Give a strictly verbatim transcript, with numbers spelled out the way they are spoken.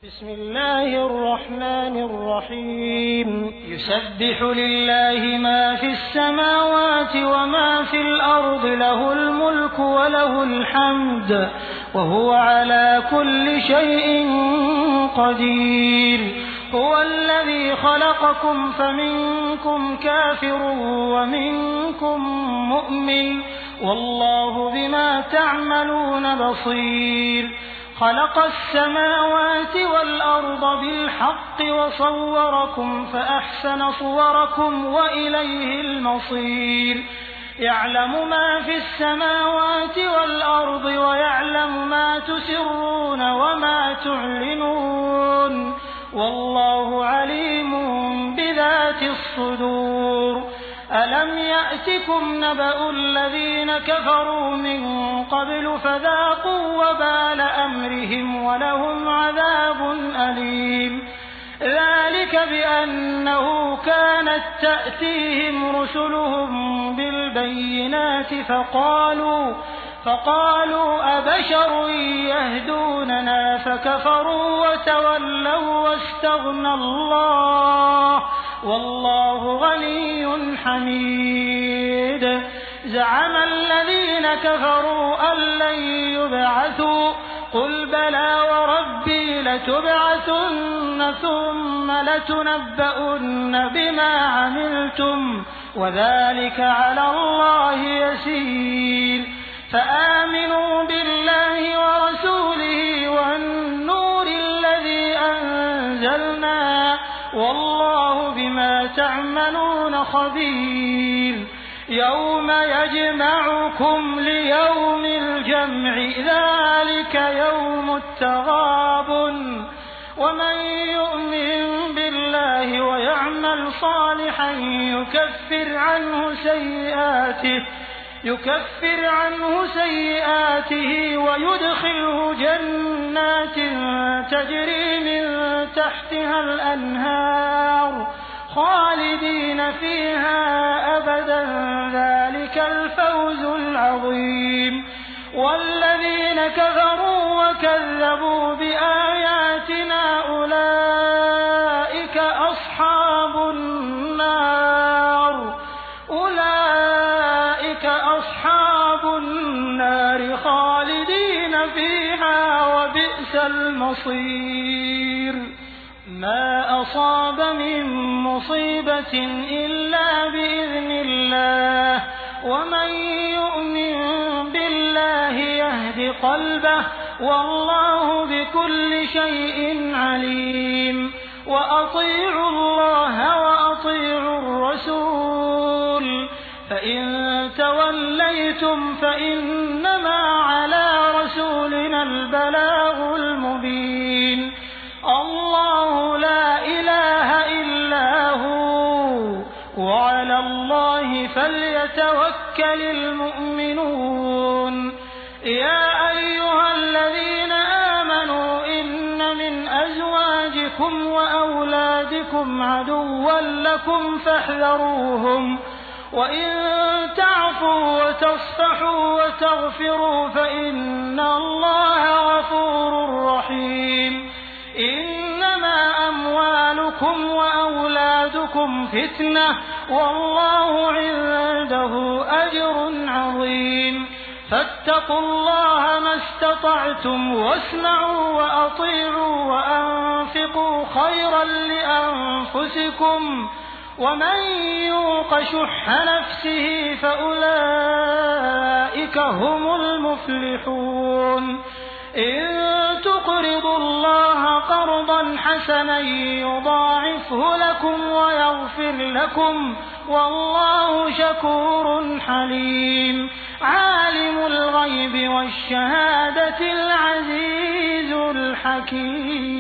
بسم الله الرحمن الرحيم يسبح لله ما في السماوات وما في الأرض له الملك وله الحمد وهو على كل شيء قدير هو الذي خلقكم فمنكم كافر ومنكم مؤمن والله بما تعملون بصير خلق السماوات والأرض بالحق وصوركم فأحسن صوركم وإليه المصير يعلم ما في السماوات والأرض ويعلم ما تسرون وما تعلنون والله عليم بذات الصدور ألم يأتكم نبأ الذين كفروا من قبل فذاقوا وبال أمرهم ولهم عذاب أليم ذلك بأنه كانت تأتيهم رسلهم بالبينات فقالوا فقالوا أبشر يهدوننا فكفروا وتولوا واستغنى الله والله غني حميد زعم الذين كفروا أن لن يبعثوا قل بلى وربي لتبعثن ثم لتنبؤن بما عملتم وذلك على الله يسير فآمنوا بالله ورسوله والنور الذي أنزلنا والله بما تعملون خبير يوم يجمعكم ليوم الجمع ذلك يوم التغابن ومن يؤمن بالله ويعمل صالحا يكفر عنه سيئاته يكفر عنه سيئاته ويدخله جنات تجري من تحتها الأنهار خالدين فيها أبدا ذلك الفوز العظيم والذين كفروا وكذبوا بآياتنا أولئك أصحاب النار أولئك أصحاب النار خالدين فيها وبئس المصير ما أصاب من مصيبة إلا بإذن الله ومن يؤمن بالله يهد قلبه والله بكل شيء عليم وأطيعوا الله وأطيعوا الرسول فإن توليتم فإنما على رسولنا البلاغ المبين الله لا إله إلا هو وعلى الله فليتوكل المؤمنون يا أيها الذين آمنوا إن من أزواجكم وأولادكم عدوا لكم فاحذروهم وإن تعفوا وتصفحوا وتغفروا فإن الله غفور رحيم إنما أموالكم وأولادكم فتنة والله عنده أجر عظيم فاتقوا الله ما استطعتم واسمعوا وأطيعوا وأنفقوا خيرا لأنفسكم ومن يوق شح نفسه فأولئك هم المفلحون إن تقرضوا الله قرضا حسنا يضاعفه لكم ويغفر لكم والله شكور حليم عالم الغيب والشهادة العزيز الحكيم